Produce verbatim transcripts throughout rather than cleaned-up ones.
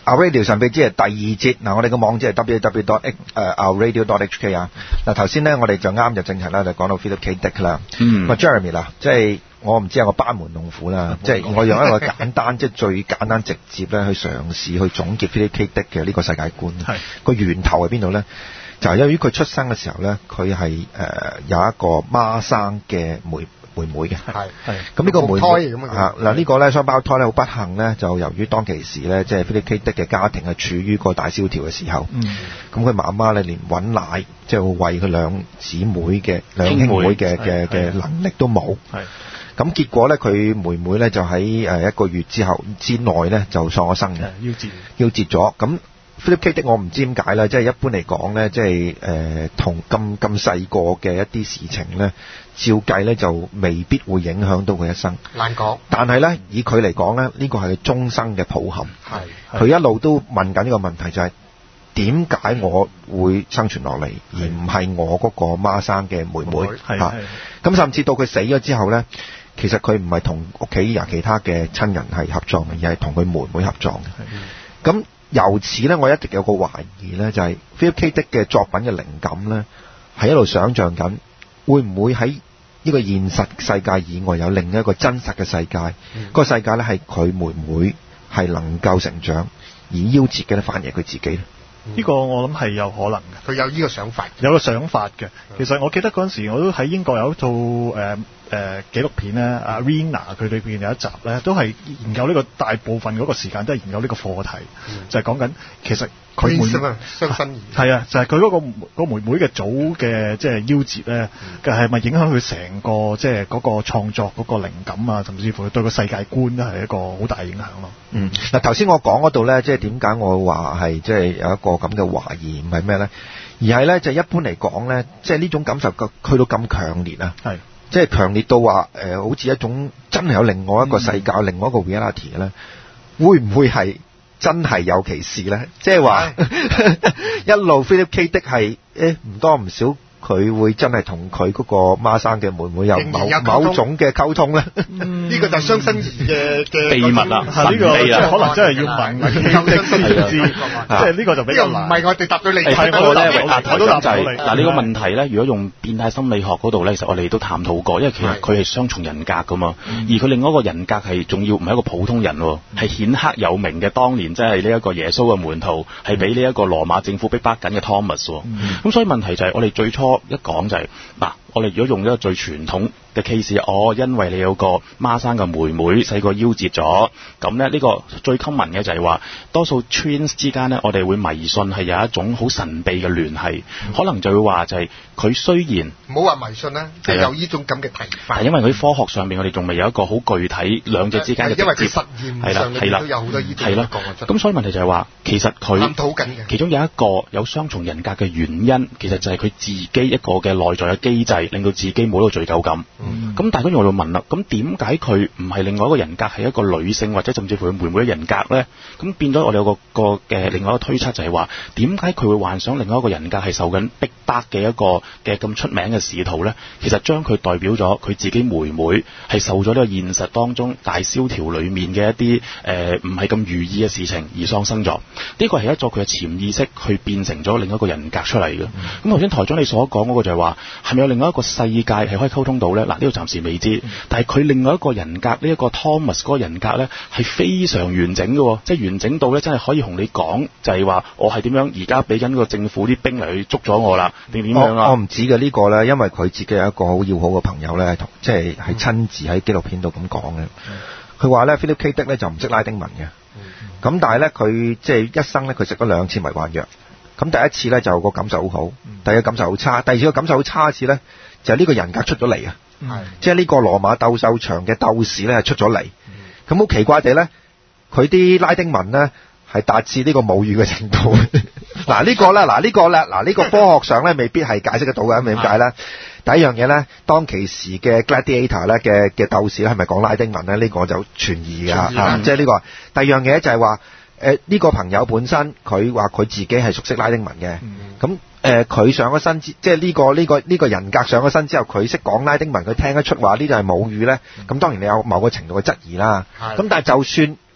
Our Radio 神秘之夜第二節，嗱我哋個網址係 double-u double-u double-u dot our radio dot h k 啊。嗱頭先咧我哋就啱入正題啦，就講到 Philip K. Dick 啦。嗯。咁 Jeremy 啦，即係我唔知係我班門弄斧啦，即係我用一個簡單即係最簡單直接咧去嘗試去總結 Philip K. Dick 嘅呢個世界觀。係。個源頭喺邊度咧？就係因為佢出生嘅時候咧，佢係誒有一個孖生嘅妹妹妹嘅，係係。咁呢個妹妹嚇嗱呢個咧雙胞胎咧好不幸咧，就由於當其時咧，即係 Philip K. Dick 嘅家庭係處於個大蕭條嘅時候，嗯，咁佢媽媽咧連揾奶即係餵佢兩姊妹嘅兩兄妹嘅嘅嘅能力都冇，係。咁結果咧，佢妹妹咧就喺誒一個月之後之內咧就喪咗生嘅，夭折夭折咗咁。Philip K. Dick 我唔知點解啦，即係一般嚟講咧，即係誒同咁咁細個嘅一啲事情咧，照計咧就未必會影響到佢一生。難講。但係咧，以佢嚟講咧，呢個係佢終生嘅抱憾。係。佢一路都問緊呢個問題，就係點解我會生存落嚟，而唔係我嗰個孖生嘅妹妹嚇。咁甚至到佢死咗之後咧，其實佢唔係同屋企人其他嘅親人係合葬嘅，而係同佢妹妹合葬嘅。咁由此咧，我一直有個懷疑咧，就係 Philip K. Dick 嘅作品嘅靈感咧，係一路想像緊，會唔會喺呢個現實世界以外有另一個真實嘅世界？嗯、個世界咧係佢妹妹係能夠成長，而夭折嘅咧反而係佢自己咧。 呢、這個我諗係有可能嘅， 佢有呢個想法， 有個想法嘅。其實我記得嗰陣時，我都喺英國有一套誒誒紀錄片咧，阿 Rina 佢裏邊有一集咧，都係研究呢、這個大部分嗰個時間都係研究呢個課題，嗯、就係講緊其實佢妹妹雙生兒係啊，就係佢嗰個個妹妹嘅早嘅即係夭折咧，嘅係咪影響佢成個即係嗰個創作嗰個靈感啊，甚至乎對個世界觀都係一個好大影響咯。 嗯，嗱頭先我講嗰度咧，即係點解我話係即係有一個咁嘅懷疑，唔係咩咧？而係咧就一般嚟講咧，即係呢種感受嘅去到咁強烈啊，係即係強烈到話誒、呃，好似一種真係有另外一個世界、嗯、另外一個 reality 咧，會唔會係真係有其事咧？即係話一路 Philip K. Dick 係誒唔多唔少。佢會真係同佢嗰個孖生嘅妹妹有某有某種嘅溝通咧？呢、 嗯、個就係雙生兒嘅嘅秘密啦，呢、這個即係可能真係要問佢先知，即係呢個就比較難。 唔係我哋答到你， 係我咧，我都答到你。 嗱呢個問題咧，如果用變態心理學嗰度咧，其實我哋都探討過，因為其實佢係雙重人格噶嘛，而佢另外一個人格係仲要唔係一個普通人，係顯赫有名嘅，當年即係呢一個耶穌嘅門徒，係俾呢一個羅馬政府逼迫緊嘅 Thomas。咁、嗯、所以問題就係我哋最初。一講就係、是、嗱，我哋如果用一個最傳統嘅 case， 哦，因為你有個孖生嘅妹妹細個夭折咗，咁咧呢個最 common 嘅就係話，多數 twins 之間咧，我哋會迷信係有一種好神秘嘅聯繫、嗯，可能就會話就係、是、佢雖然唔好話迷信啦，即係、就是、有呢種咁嘅睇法。 係因為佢科學上面我哋仲未有一個好具體兩者之間嘅直接， 因為佢實驗上面都有好多呢啲講嘅出。 咁所以問題就係話，其實佢探討緊嘅其中有一個有雙重人格嘅原因，其實就係佢自己一個嘅內在嘅機制，令到自己冇到罪疚感。咁、嗯、但係跟住我就問啦，咁點解佢唔係另外一個人格，係一個女性或者甚至乎佢妹妹嘅人格咧？咁變咗我哋有個個嘅另外一個推測就係話，點解佢會幻想另外一個人格係受緊逼迫嘅一個嘅咁出名嘅使徒咧？其實將佢代表咗佢自己妹妹係受咗呢個現實當中大蕭條裏面嘅一啲誒唔係咁如意嘅事情而喪生咗。呢個係一咗佢嘅潛意識去變成咗另一個人格出嚟嘅。咁頭先台長你所講嗰個就係話，係咪有另外一個世界係可以溝通到咧？嗱，呢個暫時未知。嗯、但係佢另外一個人格呢一、這個 Thomas 嗰個人格咧係非常完整嘅，即係完整到咧真係可以同你講，就係、是、話我係點樣而家俾緊個政府啲兵嚟去捉咗我啦，定點樣啊？ 我唔止嘅呢個咧，因為佢自己有一個好要好嘅朋友咧，同即係係親自喺紀錄片度咁講嘅。佢話咧 Philip K. Dick 咧就唔識拉丁文嘅，咁、嗯、但係咧佢即係一生咧佢食咗兩次迷幻藥。咁第一次咧就個感受好好，第二個感受好差，第二次個感受好差一次咧就係、是、呢個人格出咗嚟啊！即係呢個羅馬鬥獸場嘅鬥士咧出咗嚟，咁、嗯、好奇怪地咧，佢啲拉丁文咧係達至呢個母語嘅程度。嗱呢個咧，嗱呢個咧，嗱呢個科學上咧未必係解釋得到嘅，點解咧？第一樣嘢咧，當其時嘅 Gladiator 咧嘅嘅鬥士咧係咪講拉丁文咧？呢、這個就存疑㗎嚇，即係呢個。第二樣嘢就係話。誒、呃、呢、這個朋友本身佢話佢自己係熟悉拉丁文嘅，咁誒佢上咗身之，即係呢、這個呢、這個呢、這個人格上咗身之後，佢識講拉丁文，佢聽得出話呢度係母語咧，咁、嗯、當然你有某個程度嘅質疑啦。咁但係就算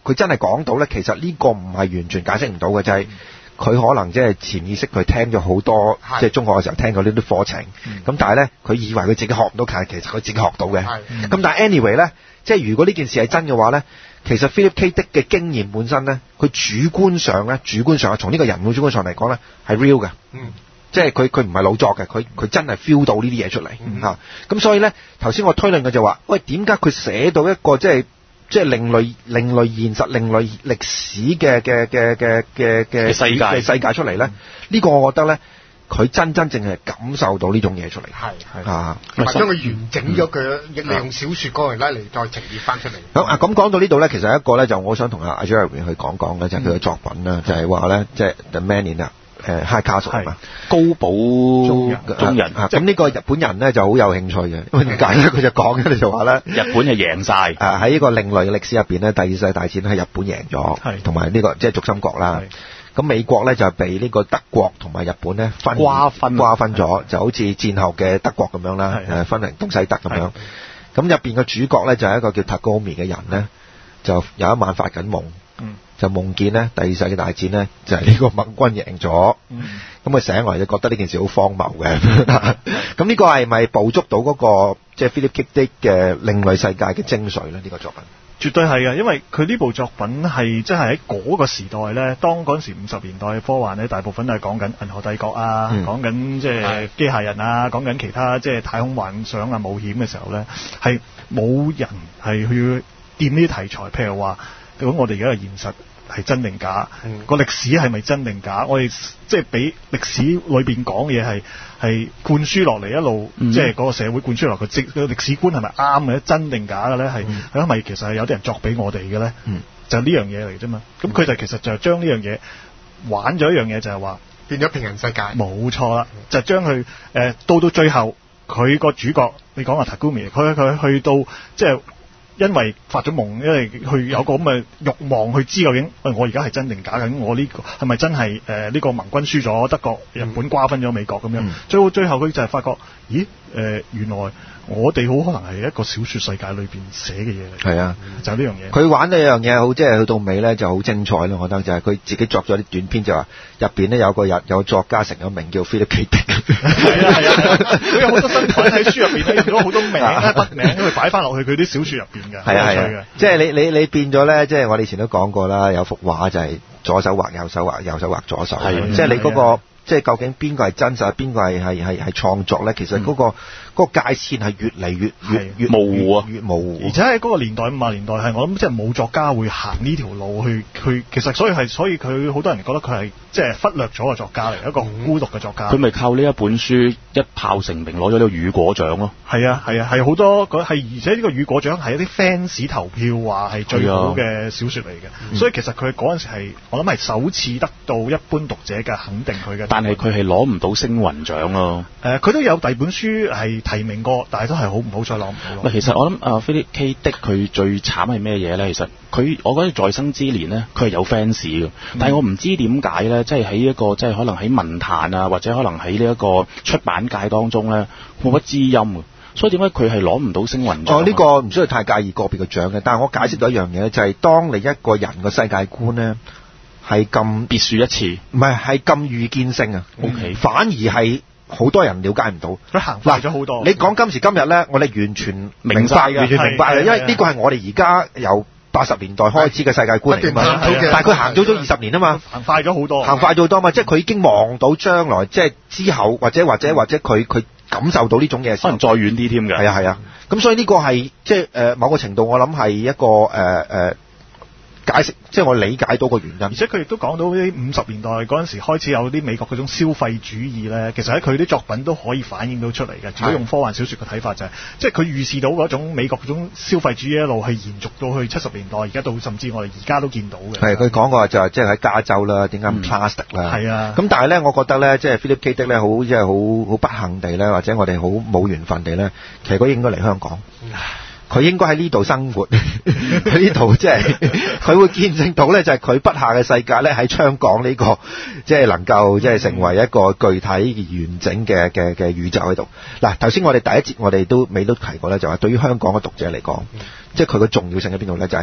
佢真係講到咧，其實呢個唔係完全解釋唔到嘅，就係、是。佢可能即係潛意識，佢聽咗好多，即係中學嘅時候聽過呢啲課程。咁、嗯、但係咧，佢以為佢自己學唔到，其實佢自己學到嘅。咁、嗯、但係 anyway 咧，即係如果呢件事係真嘅話咧，其實 Philip K. Dick 嘅經驗本身咧，佢主觀上咧，主觀上從呢個人嘅主觀上嚟講咧，係 real 嘅。嗯，即係佢佢唔係老作嘅，佢佢真係 feel 到呢啲嘢出嚟嚇。咁、嗯嗯、所以咧，頭先我推論嘅就話，喂，點解佢寫到一個即係？即係另類、另類現實、另類歷史嘅嘅嘅嘅嘅嘅世界嘅世界出嚟咧？呢、嗯呢個我覺得咧，佢真真正係感受到呢種嘢出嚟。 係係啊， 同埋將佢完整咗佢，亦利用小説嗰嚟咧嚟再呈現翻出嚟。 咁啊，咁講到呢度咧，其實一個咧就我想同阿阿 Jeremy 去講講嘅就係佢嘅作品啦、嗯，就係話咧，即係 The Man in 啊。誒 High Castle 係嘛？ 高保中人，中人啊！咁呢個日本人咧就好有興趣嘅，因為點解咧？佢就講嘅就話咧， 日本係贏晒。誒喺呢個另類嘅歷史入邊咧，第二次世界大戰係日本贏咗，同埋呢個即係軸心國啦。咁美國咧就被呢個德國同埋日本咧分瓜分瓜分咗，就好似戰後嘅德國咁樣啦，誒分為東西德咁樣。咁入邊嘅主角咧就係一個叫 Tagomi 嘅人咧，就有一晚發緊夢。嗯就夢見咧，第二世界大戰咧就係、是、呢個盟軍贏咗，咁佢醒來就覺得呢件事好荒謬嘅。咁呢個係咪捕捉到嗰、那個即係、就是、Philip K. Dick 嘅另類世界嘅精髓咧？呢、這個作品絕對係嘅，因為佢呢部作品係真係喺嗰個時代咧，當嗰陣時五十年代嘅科幻咧，大部分都係講緊銀河帝國啊，嗯、講緊即係機械人啊，講緊其他即係太空幻想啊、冒險嘅時候咧，係冇人係去掂呢啲題材，譬如話咁我哋而家嘅現實係真定假？個、嗯、歷史係咪真定假？我哋即係俾歷史裏邊講嘅嘢係係灌輸落嚟一路，嗯、即係嗰個社會灌輸落個歷個歷史觀係咪啱嘅？真定假嘅咧？係係咪其實係有啲人作俾我哋嘅咧？嗯、就呢樣嘢嚟啫嘛。咁佢就其實就係將呢樣嘢玩咗一樣嘢，就係話變咗平行世界。 冇錯啦，就將佢誒到到最後，佢個主角你講阿 Tagumi，佢佢去到即係。因為發咗夢，因為佢有個咁嘅慾望去知究竟，喂，我而家係真定假嘅？我呢、這個係咪真係誒呢個盟軍輸咗，德國、日本瓜分咗美國咁樣？嗯、最後最後佢就係發覺，咦誒、呃、原來我哋好可能係一個小説世界裏邊寫嘅嘢嚟。係啊，就係呢樣嘢。佢玩呢樣嘢好，即係去到尾咧就好精彩咯。我覺得就係佢自己作咗啲短篇，就話入邊咧有個人有作家成咗名叫 Philip K. Dick。係啊係啊，佢有好多身份喺書入邊咧，用咗好多名啊筆名，佢擺翻落去佢啲小説入邊嘅。係啊係啊，即係你你你變咗咧，即係我哋以前都講過啦，有幅畫就係左手畫右手畫，右手畫左手，即係你嗰個。即係究竟邊個係真實，邊個係係係係創作咧？其實嗰、嗰個嗰、嗯、個界線係越嚟越越越模糊啊，越模糊。 而且喺嗰個年代五十年代係我諗，即係冇作家會行呢條路去去。其實所以係所以佢好多人覺得佢係即係忽略咗個作家嚟，一個孤獨嘅作家。佢、嗯、咪靠呢一本書一炮成名，攞咗呢個雨果獎咯。係啊係啊係好多係，而且呢個雨果獎係一啲 fans 投票話係最好嘅小説嚟嘅。嗯、所以其實佢嗰陣時係我諗係首次得到一般讀者嘅肯定佢嘅。 但係佢係攞唔到星雲獎咯。 誒、呃，佢都有第二本書係提名過，但係都係好唔好彩攞唔到。 其實我諗啊 Philip K. Dick 佢最慘係咩嘢咧？其實佢我覺得在生之年咧，佢係有 fans 嘅，但係我唔知點解咧，即係喺一個即係可能喺文壇啊，或者可能喺呢一個出版界當中咧，冇乜知音嘅。所以點解佢係攞唔到星雲獎？ 哦，呢、這個唔需要太介意個別嘅獎嘅，但係我解釋到一樣嘢、嗯、就係、是、當你一個人嘅世界觀咧。係咁別樹一幟， 唔係係咁預見性啊 ！OK， 反而係好多人了解唔到。 佢行快咗好多。 你講今時今日咧，我哋完全明白嘅，完全明白嘅，因為呢個係我哋而家由八十年代開始嘅世界觀嚟嘛。但係佢行咗咗二十年啊嘛， 行快咗好多， 行快咗好多嘛。即係佢已經望到將來，即係之後或者或者或者佢佢感受到呢種嘢， 可能再遠啲添嘅。 係啊係啊，咁所以呢個係即係誒某個程度，我諗係一個誒誒。呃呃解釋即係我理解到個原因， 而且佢亦都講到啲五十年代嗰陣時開始有啲美國嗰種消費主義咧，其實喺佢啲作品都可以反映到出嚟嘅。如果用科幻小説嘅睇法就係、是，即係佢預示到嗰種美國嗰種消費主義一路係延續到去七十年代，而家到甚至我哋而家都見到嘅。係佢講過就係即係喺加州啦，點解唔 plastic 啦？係、 嗯、啊。 咁但係咧，我覺得咧，即係 Philip K. Dick 咧，好即係好好不幸地咧，或者我哋好冇緣分地咧，其實佢應該嚟香港。嗯佢應該喺呢度生活，喺呢度即係佢會見證到咧，就係佢筆下嘅世界咧喺香港呢個即係能夠即係成為一個具體完整嘅嘅嘅宇宙喺度。嗱，頭先我哋第一節我哋都未都提過咧，就話對於香港嘅讀者嚟講，即係佢嘅重要性喺邊度咧？就係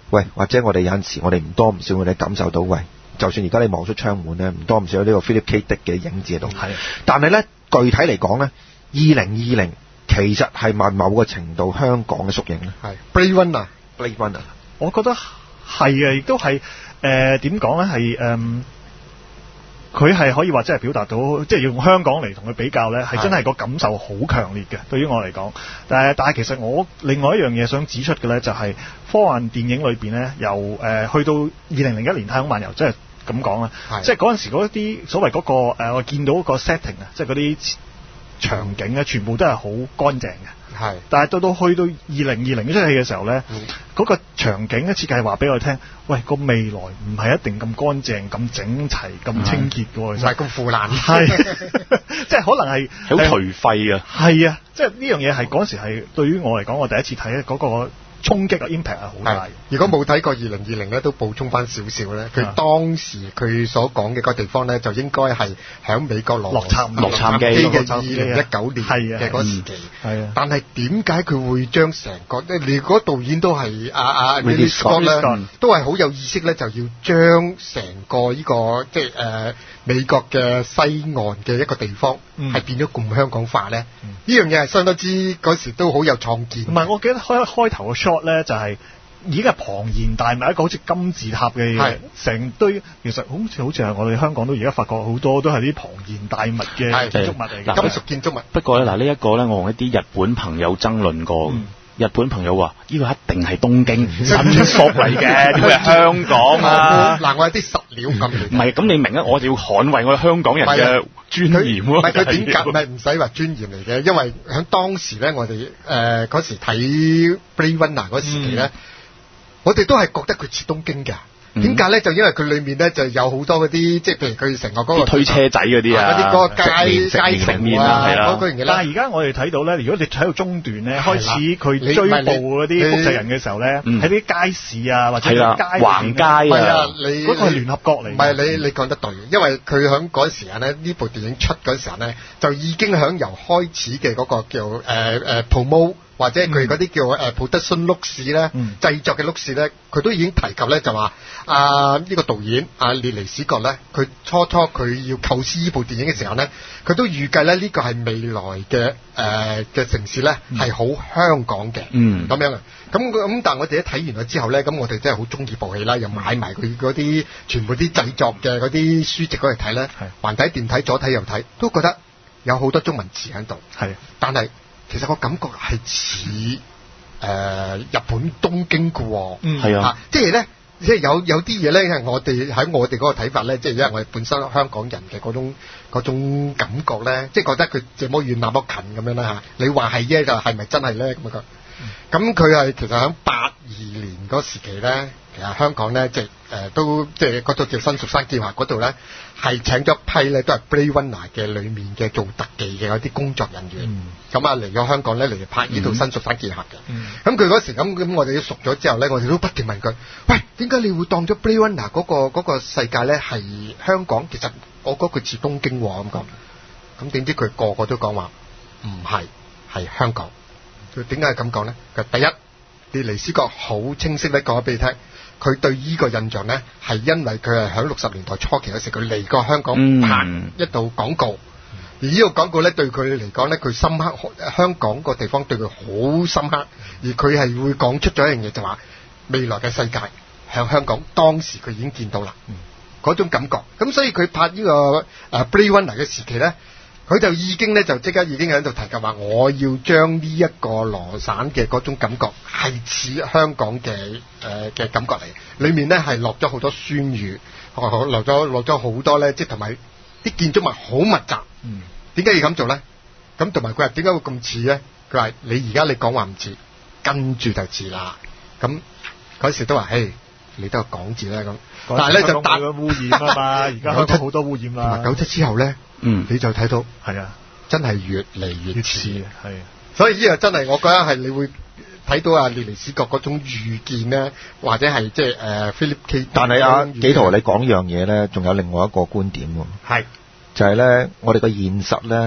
喂，或者我哋有陣時我哋唔多唔少我哋感受到，喂，就算而家你望出窗門咧，唔多唔少有呢個 Philip K. Dick 嘅影子喺度。係，但係咧具體嚟講咧，二零二零其實係咪某個程度香港嘅縮影咧？ 係 Blade Runner，Blade Runner， 我覺得係嘅，亦都係誒點講咧？係誒，佢、呃、係可以話真係表達到，即係用香港嚟同佢比較咧，係真係個感受好強烈嘅。對於我嚟講，但係但係其實我另外一樣嘢想指出嘅咧，就係科幻電影裏邊咧，由誒、呃、去到二零零一年太空漫遊，即係咁講啦，即係嗰陣時嗰啲所謂嗰、那個誒、呃，我見到個 setting 啊，即係嗰啲場景咧，全部都係好乾淨嘅。係，但係到到去到二零二零呢出戲嘅時候咧，嗰、嗯那個場景嘅設計話俾我聽，喂，個未來唔係一定咁乾淨、咁整齊、咁清潔嘅喎， 唔係咁腐爛， 係，即係可能係好頹廢啊， 係啊，即係呢樣嘢係嗰陣時係對於我嚟講，我第一次睇嗰、那個。衝擊嘅 impact 係好大。 如果冇睇過二零二零咧，都補充翻少少咧。佢當時佢所講嘅個地方咧，就應該係喺美國洛杉洛杉磯嘅二零一九年嘅嗰時期。係啊。但係點解佢會將成個咧？你嗰導演都係阿阿 Ridley Scott 咧，都係好有意識咧，就要將成個呢個即係誒美國嘅西岸嘅一個地方係變咗咁香港化咧。呢樣嘢係相當之嗰時都好有創建。 唔係，我記得開開頭嘅 shot 咧就係已經係龐然大物，一個好似金字塔嘅嘢，成堆其實好似好似係我哋香港都而家發覺好多都係啲龐然大物嘅建築物嚟嘅， 金屬建築物。 不過咧嗱，呢一個咧我同一啲日本朋友爭論過。嗯日本朋友話：呢、這個一定係東京新宿嚟嘅，點會係香港啊？ 嗱，我有啲實料咁。 唔係，咁你明啊？我哋要捍衛我哋香港人嘅尊嚴喎。 唔係佢點解？唔係唔使話尊嚴嚟嘅，因為喺當時咧，我哋誒嗰時睇 Blade Runner 嗰時期咧、嗯，我哋都係覺得佢似東京㗎。點解咧？就因為佢裏面咧就有好多嗰啲，即係譬如佢成個嗰個推車仔嗰啲啊， 嗰啲嗰個街街城啊，嗰個嘢。 但係而家我哋睇到咧，如果你睇到中段咧，開始佢追捕嗰啲複製人嘅時候咧，喺啲街市啊或者街橫街啊， 你嗰、嗰個係聯合國嚟。 唔係你你講得對，因為佢喺嗰時間咧，呢部電影出嗰時候咧，就已經響由開始嘅嗰個叫誒誒 promo。或者佢嗰啲叫誒 production looks 咧，製作嘅 looks 咧，佢都已經提及咧，就話啊呢個導演啊列尼史葛咧，佢初初佢要構思呢部電影嘅時候咧，佢都預計咧呢個係未來嘅誒嘅城市咧係好香港嘅，咁、嗯、樣啊。咁咁但係我哋一睇完咗之後咧，咁我哋真係好中意部戲啦，又買埋佢嗰啲全部啲製作嘅嗰啲書籍嗰嚟睇咧，橫睇電睇左睇右睇，都覺得有好多中文詞喺度，係，但係。其實我感覺係似誒日本東京嘅喎，嗯，係啊，即係咧，即係有有啲嘢咧，係我哋喺我哋嗰個睇法咧，即係因為我哋本身香港人嘅嗰種嗰種感覺咧，即係覺得佢這麼遠那麼近咁樣啦嚇。你話係啫，就係咪真係咧咁樣？咁佢係其實喺八二年嗰時期咧，其實香港咧即係誒、呃、都即係嗰度叫新蜀山劍客嗰度咧，係請咗一批咧都係 Blade Runner 嘅裡面嘅做特技嘅嗰啲工作人員，咁啊嚟咗香港咧嚟拍呢套新蜀山劍客嘅。咁佢嗰時咁咁，我哋都熟咗之後咧，我哋都不斷問佢：喂，點解你會當咗 Blade Runner 嗰、嗰個嗰個世界咧係香港？其實我覺得佢似東京喎咁講。咁點知佢個個都講話唔係，係香港。佢點解係咁講咧？佢第一，列尼史葛好清晰咧講咗俾你聽，佢對依個印象咧係因為佢係喺六十年代初期嗰時佢嚟過香港拍一道廣告，嗯、而呢個廣告咧對佢嚟講咧佢深刻，香港個地方對佢好深刻，而佢係會講出咗一樣嘢就話未來嘅世界喺香港，當時佢已經見到啦，嗰、嗯、種感覺。咁所以佢拍呢、這個誒、呃、Blade Runner 嘅時期咧。佢就已經咧就即刻已經喺度提及話，我要將呢一個羅省嘅嗰種感覺係似香港嘅誒嘅感覺嚟，裏面咧係落咗好多酸語，落咗落咗好多咧，即係同埋啲建築物好密集。嗯，點解要咁做咧？咁同埋佢話點解會咁似咧？佢話你而家你講話唔似，跟住就似啦。咁嗰時都話，嘿，你都係講字啦咁。但係咧就大污染啊嘛，而家香港好多污染啦。 九七之後咧。嗯，你就睇到係啊， 真係越嚟越似， 係， 所以呢個真係我覺得係你會睇到啊列尼史葛嗰種預見咧，或者係即係誒 Philip K。但係啊， 紀陶你講呢樣嘢咧，仲有另外一個觀點喎，係就係、是、咧，我哋個現實咧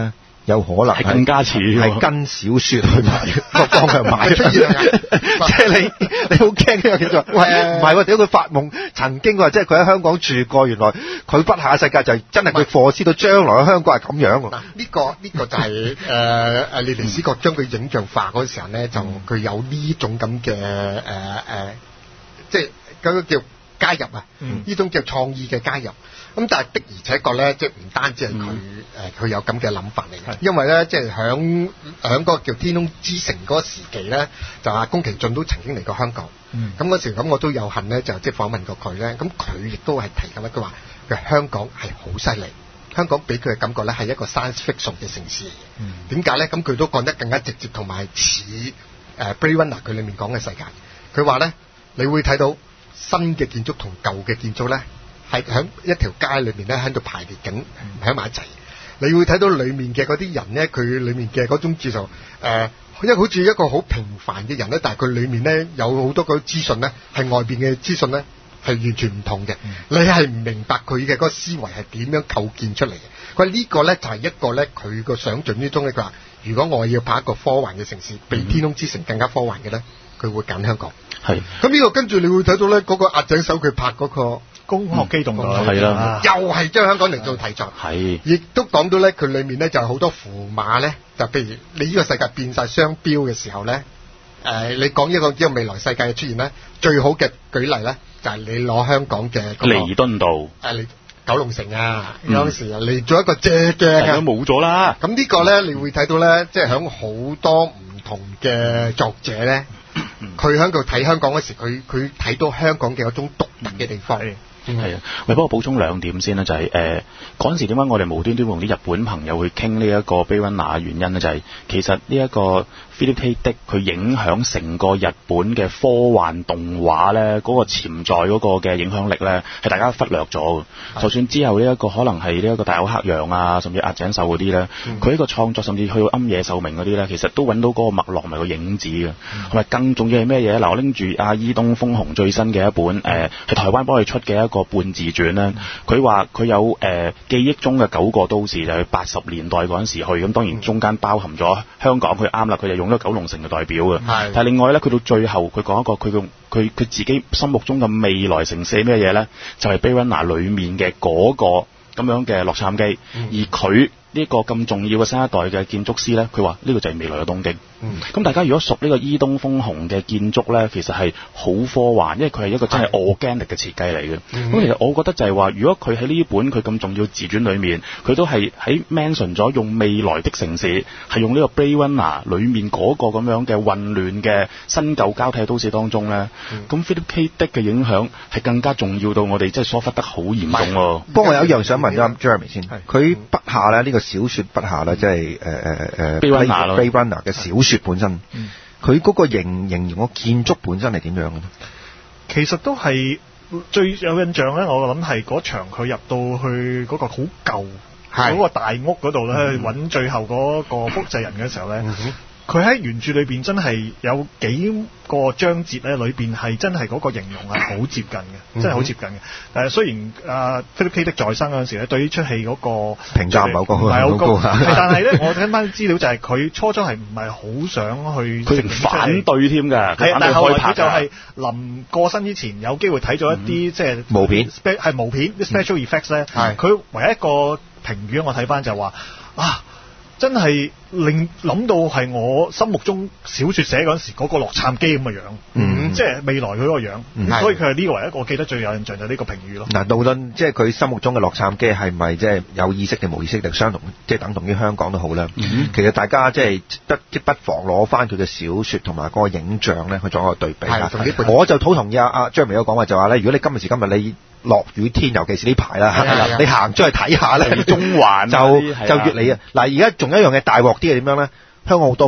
有可能係更加似係跟小說去買個方向買出現啊！即係你你好驚呢個叫做喂唔係喎，屌佢發夢曾經話即係佢喺香港住過，原來佢筆下世界就係真係佢課思到將來嘅香港係咁樣喎。 嗱，呢個呢個就係誒誒列尼斯國將佢影像化嗰時候咧，就佢有呢種咁嘅誒誒，即係嗰個叫加入啊，呢種叫創意嘅加入。咁但係的而且確咧，即係唔單止係佢誒佢有咁嘅諗法嚟嘅，因為咧即係響響嗰個叫天空之城嗰個時期咧，就阿宮崎駿都曾經嚟過香港。咁嗰時咁我都有幸咧，就即係訪問過佢咧。咁佢亦都係提及咧，佢話佢香港係好犀利，香港俾佢嘅感覺咧係一個 science fiction 嘅城市嚟嘅。點解咧？咁佢都講得更加直接，同埋似誒 Blade Runner 佢裡面講嘅世界。佢話咧，你會睇到新嘅建築同舊嘅建築咧，係喺一條街裏面咧喺度排列緊喺埋一齊。你會睇到裡面嘅嗰啲人咧，佢裡面嘅嗰種叫做誒，因為好似一個好平凡嘅人咧，但係佢裡面咧有好多嗰啲資訊咧，係外邊嘅資訊咧係完全唔同嘅。嗯、你係唔明白佢嘅嗰個思維係點樣構建出嚟嘅。佢呢個咧就係一個咧佢個想像之中咧，佢話如果我要拍一個科幻嘅城市，比天空之城更加科幻嘅咧，佢會揀香港。係。咁呢個跟住你會睇到咧嗰、那個押井守佢拍嗰、那個。攻殼機動隊係啦，又係將香港嚟做題材，係，亦都講到咧，佢裡面咧就係好多符碼咧，就譬如你呢個世界變晒商標嘅時候咧，誒、呃，你講一個呢個未來世界嘅出現咧，最好嘅舉例咧就係、是、你攞香港嘅、那個、彌敦道，誒、呃，你九龍城啊，嗰、嗯、時嚟做一個借鏡啊，冇咗啦。咁呢個咧，你會睇到咧，即係響好多唔同嘅作者咧，佢喺度睇香港嗰時，佢佢睇到香港嘅一種獨特嘅地方。嗯係啊，喂，幫我補充兩點先啦，就係誒嗰陣時點解我哋無端端同啲日本朋友去傾呢一個 Blade Runner 嘅原因咧，就係、是、其實呢一個 Philip K. Dick 佢影響成個日本嘅科幻動畫咧，嗰、那個潛在嗰個嘅影響力咧，係大家忽略咗。就算之後呢一個可能係呢一個大友克洋啊，甚至押井守嗰啲咧，佢呢、嗯、個創作甚至去到庵野秀明嗰啲咧，其實都揾到嗰個脈絡同埋個影子嘅。同埋、嗯、更重要係咩嘢？嗱，我拎住阿伊東豐雄最新嘅一本誒，係、呃、台灣幫佢出嘅一個半自傳咧，佢話佢有誒、呃、記憶中嘅九個都市，就係八十年代嗰陣時去，咁當然中間包含咗香港，佢啱啦，佢就用咗九龍城嘅代表嘅。係，但係另外咧，佢到最後佢講一個佢用佢佢自己心目中嘅未來城市咩嘢咧？就係、是、Blade Runner 裡面嘅嗰個咁樣嘅洛杉磯，嗯、而佢呢個咁重要嘅新一代嘅建築師咧，佢話呢個就係未來嘅東京。咁、嗯、大家如果熟呢個伊東豐雄嘅建築咧，其實係好科幻，因為佢係一個真係 organic 嘅設計嚟嘅。咁、嗯、其實我覺得就係話，如果佢喺呢本佢咁重要自傳裏面，佢都係喺 mention 咗用未來的城市，係用呢個 Blade Runner 裏面嗰個咁樣嘅混亂嘅新舊交替都市當中咧，咁、嗯、Philip K. Dick 嘅影響係更加重要到我哋真係疏忽得好嚴重喎。不過我有一樣想問咗 Jeremy 先，佢筆下咧呢、這個小說筆下咧，即係誒誒誒 Blade Runner Blade Runner 嘅小說本身，佢嗰、嗯、個形形容個建築本身係點樣嘅咧？ 其實都係最有印象咧，我諗係嗰場佢入到去嗰個好舊嗰個大屋嗰度咧，揾、嗯、最後嗰個複製人嘅時候咧。嗯佢喺原著裏邊真係有幾個章節咧，裏邊係真係嗰個形容係好接近嘅，嗯、真係好接近嘅。誒、呃，雖然啊 Philip K. Dick 在生嗰陣時咧，對於出戲嗰個評價唔係好高，但係咧，我睇翻資料就係佢初初係唔係好想去，佢反對添㗎。係，但係後來佢就係臨過身之前有機會睇咗一啲、嗯、即係毛片，係毛片啲 special effects 咧。係、嗯，佢唯一一個評語我睇翻就話啊。真係令諗到係我心目中小説寫嗰陣時嗰個洛杉磯咁嘅樣，嗯，即係未來佢嗰個樣，嗯、所以佢係呢個唯一我記得最有印象就係呢個評語咯。嗱，無論即係佢心目中嘅洛杉磯係咪即係有意識定冇意識定相同，即係等同於香港都好啦。嗯、其實大家即係不即不妨攞翻佢嘅小説同埋嗰個影像咧去做一個對比啦。我就好同意阿阿張明有講話就話咧，如果你今時今日你落雨天，尤其是呢排啦，你行出去睇下咧，中環就就越嚟啊！嗱，而家仲有一樣嘢大鑊啲係點樣咧？香港好多霧啊！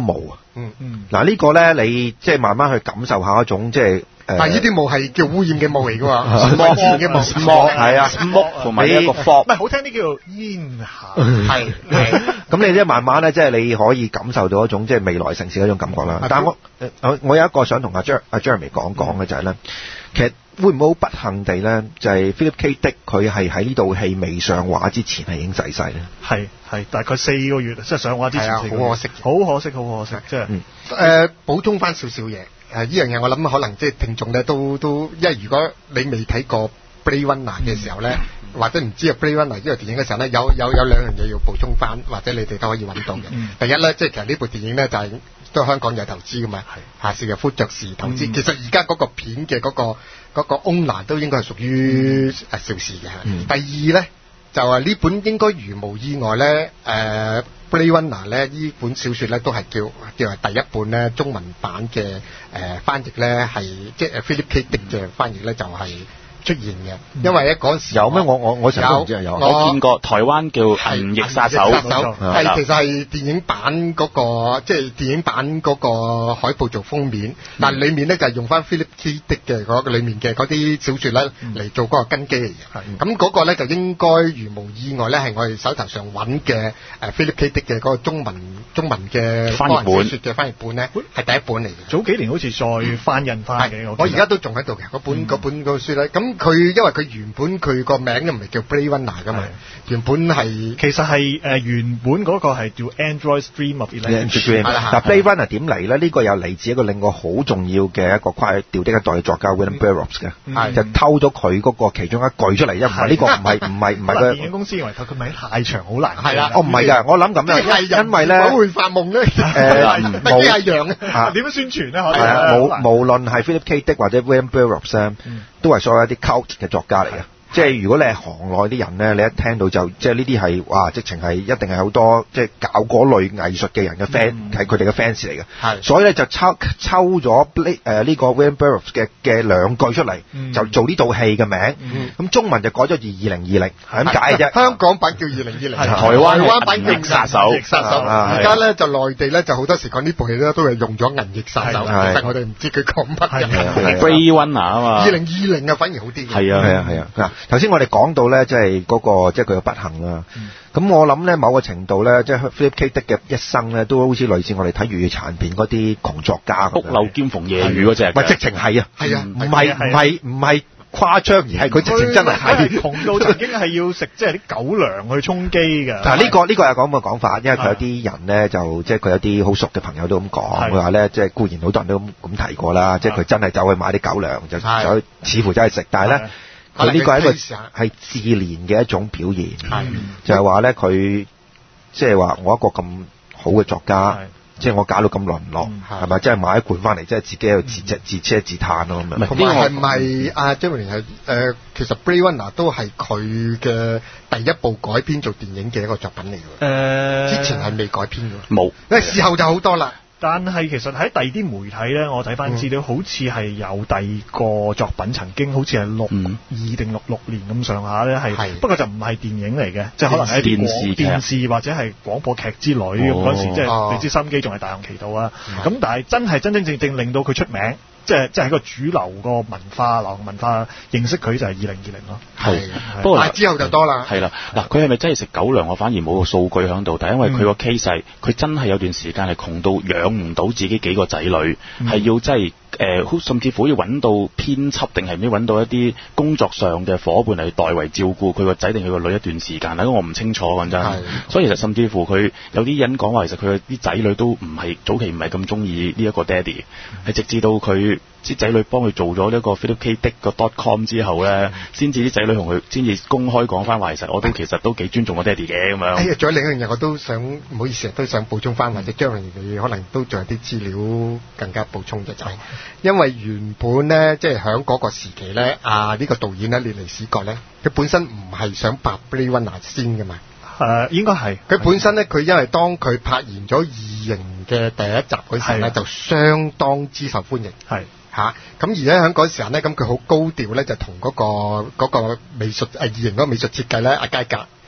嗯嗯。嗱呢個咧，你即係慢慢去感受下一種即係。 但係呢啲霧係叫污染嘅霧嚟㗎喎，冇自然嘅霧。 smoke 係啊 ，smoke 同埋一個 fog， 唔係好聽啲叫做煙霞。 係係。 咁你即係慢慢咧，即係你可以感受到一種即係未來城市嗰種感覺啦。但係我我我有一個想同阿 Jer 阿 Jeremy 講講嘅就係咧，其實會唔會好不幸地咧，就係 Philip K. Dick 佢係喺呢套戲未上畫之前係已經逝世咧？ 係係大概四個月，即係上畫之前。 好可惜， 好可惜，好可惜，即係。 誒，補充翻少少嘢。誒呢樣嘢我諗可能即係聽眾咧都都，因為如果你未睇過 Blade Runner 嘅時候咧，嗯、或者唔知啊 Blade Runner 呢個電影嘅時候咧，有有有兩樣嘢要補充翻，或者你哋都可以揾到嘅。嗯、第一咧，即係其實呢部電影咧就係、是、都香港有投資噶嘛，係邵逸夫爵士投資。嗯、其實而家嗰個片嘅嗰、那個嗰、那個 owner 都應該係屬於誒邵氏嘅。嗯、第二咧就係呢本應該如無意外咧誒。呃Blade Runner 咧，呢本小説咧都係叫叫係第一本咧中文版嘅誒、呃、翻譯咧係即係 Philip K. Dick 嘅翻譯咧就係、是。出現嘅，因為咧嗰時有咩？我我我成日都唔知係有。 我見過台灣叫銀翼殺手， 係其實係電影版嗰個，即係電影版嗰個海報做封面，但係裡面咧就係用翻 Philip K. Dick 嘅嗰個裡面嘅嗰啲小説咧嚟做嗰個根基嚟嘅。咁嗰個咧就應該如無意外咧係我哋手頭上揾嘅誒 Philip K. Dick 嘅嗰個中文中文嘅翻譯本小説嘅翻譯本咧係第一本嚟嘅。 早幾年好似再翻印翻嘅， 我而家都仲喺度嘅嗰本嗰本嗰個書咧咁。佢因為佢原本佢個名都唔係叫 Blade Runner 噶嘛，原本係其實係誒原本嗰個係叫 Android Stream of Electricity。 嗱 Blade Runner 點嚟咧？呢個又嚟自一個另外好重要嘅一個跨越調的一代作家 William Burroughs 嘅，就偷咗佢嗰個其中一句出嚟，因為呢個唔係唔係唔係個電影公司認為佢個名太長好難。 係啦， 哦唔係㗎，我諗咁樣，因為咧會發夢咧，誒冇一樣嘅， 點樣宣傳咧？ 係啊，無無論係 Philip K. Dick 或者 William Burroughs 咧，都係所有一啲 cult 嘅作家嚟嘅。即係如果你係行內啲人咧，你一聽到就即係呢啲係哇，直情係一定係好多即係搞嗰類藝術嘅人嘅 fan 係佢哋嘅 fans 嚟嘅。係，所以咧就抽抽咗呢誒呢個 William Burroughs 嘅嘅兩句出嚟，就做呢套戲嘅名。咁中文就改咗二二零二零，係咁解啫。 香港版叫二零二零， 台灣台灣版叫銀翼殺手。殺手。而家咧就內地咧就好多時講呢部戲咧都係用咗銀翼殺手，其實我哋唔知佢講乜嘅。 Blade Runner 啊嘛。 二零二零啊，反而好啲嘅。 係啊係啊係啊嗱。頭先我哋講到咧，即係嗰個即係佢嘅不幸啦。咁、嗯、我諗咧，某個程度咧，即係 Philip K. Dick 嘅一生咧，都好似類似我哋睇粵語殘片嗰啲窮作家咁。 屋漏兼逢夜雨嗰隻， 唔係直情係啊， 係啊， 唔係唔係唔係誇張，而係佢直情真係係窮到曾經係要食即係啲狗糧去充飢㗎。 嗱呢個呢個係咁嘅講法，因為佢有啲人咧就即係佢有啲好熟嘅朋友都咁講，佢話咧即係固然好多人都咁提過啦，即係佢真係走去買啲狗糧就走去，似乎真係食，但係咧。佢呢個係一個係自憐嘅一種表現，就係話咧佢即係話我一個咁好嘅作家，即係我搞到咁淪落，係咪？即係買一罐翻嚟，即係自己喺度自隻自車自嘆咯咁樣。 同埋係唔係阿 Jeremy 係誒？其實 Blade Runner 都係佢嘅第一部改編做電影嘅一個作品嚟㗎。誒，之前係未改編㗎， 冇。因為事後就好多啦。 但係其實喺第二啲媒體咧，我睇翻資料，好似係有第二個作品曾經好似係六二定六六年咁上下咧，係不過就唔係電影嚟嘅，即係可能係電視電視或者係廣播劇之類咁嗰時，即係你知心機仲係大行其道啊。咁但係真係真真正正令到佢出名，即係即係喺個主流個文化流行文化認識佢就係二零二零咯。 係，不過之後就多啦。 係啦，嗱佢係咪真係食狗糧？我反而冇個數據喺度，但係因為佢個 case 佢真係有段時間係窮到養唔到自己幾個仔女，係、嗯、要真係誒，甚至乎要揾到編輯定係唔知揾到一啲工作上嘅伙伴嚟代為照顧佢個仔定佢個女一段時間，呢個我唔清楚講真。所以其實甚至乎佢有啲人講話，其實佢啲仔女都唔係早期唔係咁中意呢一個爹哋，係、嗯、直至到佢啲仔女幫佢做咗呢個 Philip K. Dick 個 dot com 之後咧，先至啲仔女同佢先至公開講翻話，其實我都其實都幾尊重我爹哋嘅咁樣。 哎呀，仲有另一樣嘢我都想唔好意思，都想補充翻，或者將來你可能都仲有啲資料更加補充嘅，就係、是、因為原本咧，即係喺嗰個時期咧，啊呢、這個導演咧，列尼史葛咧，佢本身唔係想拍 Blade Runner 先噶嘛。 誒、呃，應該係佢本身咧，佢因為當佢拍完咗異形嘅第一集嗰時咧，就相當之受歡迎。係。嚇、啊！咁而咧喺嗰時候咧，咁佢好高調咧，就同嗰、那個嗰、那個美術誒異形嗰個美術設計咧，阿佳格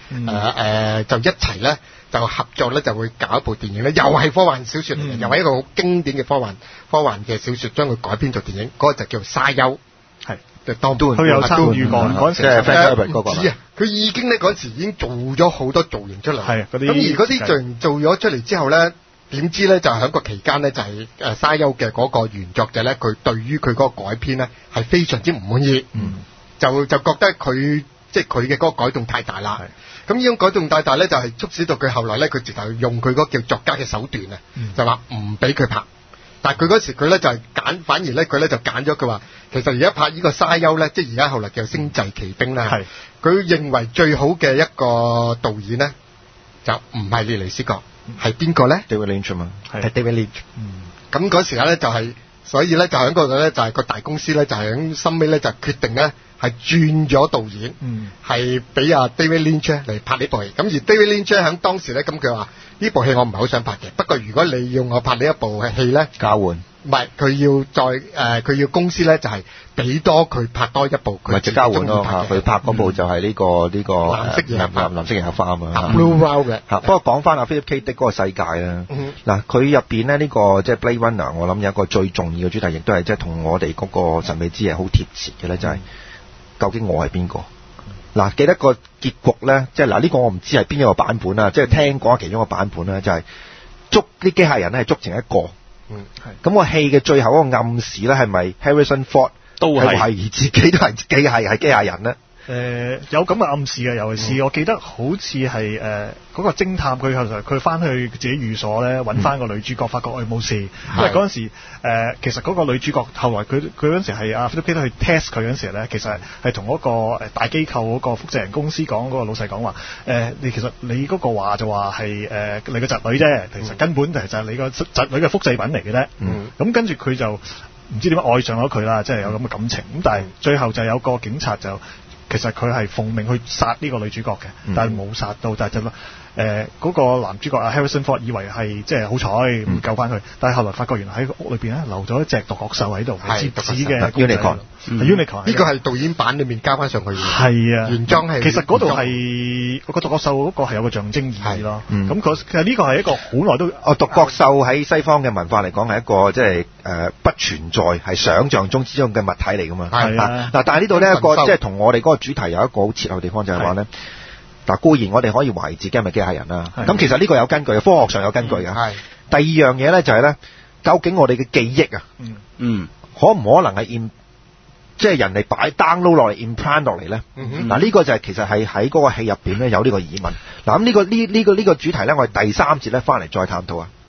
誒誒就一齊咧就合作咧就會搞一部電影咧，又係科幻小説嚟嘅，又係一個好經典嘅科幻科幻嘅小説，將佢改編做電影，嗰個就叫做沙丘。 係， 就當佢有參與過嗰陣時， 即係 Frank Herbert 嗰個。 唔知啊，佢已經咧嗰陣時已經做咗好多造型出嚟。 係嗰啲。 咁而嗰啲造型做咗出嚟之後咧，點知咧就喺個期間咧就係誒沙丘嘅嗰個原作者咧，佢對於佢嗰個改編咧係非常之唔滿意。嗯。就就覺得佢即係佢嘅嗰個改動太大啦。咁呢種改動太大咧，就係促使到佢後來咧，佢直頭用佢嗰個叫作家嘅手段啊，嗯、就話唔俾佢拍。但係佢嗰時佢咧就係揀，反而咧佢咧就揀咗佢話，其實而家拍呢個沙丘咧，即係而家後來叫星際奇兵啦。係佢認為最好嘅一個導演咧，就唔係列尼斯國，係邊個咧 ？David Lynch 嘛， 係 David Lynch。嗯。咁嗰時咧就係、是，所以咧就喺嗰度咧就係個大公司咧就係喺深尾咧就決定咧。係轉咗導演，係俾阿 David Lynch 嚟拍呢部戲。咁而 David Lynch 喺當時咧，咁佢話呢部戲我唔係好想拍嘅。不過如果你要我拍呢一部戲咧， 交換唔係佢要再誒，佢、呃、要公司咧就係、是、俾多佢拍多一部。 咪就交換咯嚇，佢拍嗰部就係呢、這個呢、嗯這個藍色夜藍藍色夜花啊嘛。 Blue World 嘅嚇。不過講翻阿 Philip K. Dick 嗰個世界啦，嗱佢入邊咧呢個即係 Blade Runner，我諗有一個最重要嘅主題，亦都係即係同我哋嗰個神秘之夜好貼切嘅咧，就係、是。究竟我係邊個？嗱，記得個結局咧，即係嗱呢個我唔知係邊一個版本啦，即係聽講其中一個版本咧，就係捉啲機械人咧係捉成一個。嗯，係。咁個戲嘅最後嗰個暗示咧，係咪 Harrison Ford 都係懷疑自己都係機械係機械人咧？ 誒、呃、有咁嘅暗示嘅，尤其是我記得好似係誒嗰個偵探，佢後來佢翻去自己寓所咧揾翻個女主角，發覺佢冇事，因為嗰陣時、呃、其實嗰個女主角後來佢佢嗰陣時係阿 Philip K. Dick 去 test 佢嗰陣時咧，其實係同嗰個大機構嗰個複製人公司講，嗰、嗰個老細講話誒，你其實你嗰個話就話係誒你個侄女啫，其實根本就係你個侄女嘅複製品嚟嘅啫。嗯，咁跟住佢就唔知點樣愛上咗佢啦，即係有咁嘅感情。咁但係最後就有個警察就。其實佢係奉命去殺呢個女主角嘅，嗯、但係冇殺到，但係就誒、是、嗰、那個男主角阿 Harrison Ford 以為係即係好彩救翻佢，但係後來發覺原來喺屋裏邊咧留咗一隻獨角獸喺度，係接子嘅 Unicorn， Unicorn 呢個係導演版裏面加翻上去嘅， 係啊， 原裝係。 其實嗰度係個獨角獸嗰個係有個象徵意義咯。咁佢、嗯、其實呢個係一個好耐都哦，獨角獸喺西方嘅文化嚟講係一個即係誒不存在，係想像中之中嘅物體嚟噶嘛。係啊，嗱，但係呢度呢一個即係同我哋嗰個主題有一個好切合嘅地方，就係話咧。嗱，固然我哋可以懷疑自己係咪機械人啦，咁其實呢個有根據嘅，科學上有根據嘅。係第二樣嘢咧就係咧，究竟我哋嘅記憶啊，嗯嗯，可唔可能係 in 即係人哋擺 download 落嚟 implant 落嚟咧？嗱、嗯，呢個就係其實係喺嗰個戲入邊咧有呢個疑問。嗱，咁呢個呢呢個呢個主題咧，我哋第三節咧翻嚟再探討啊。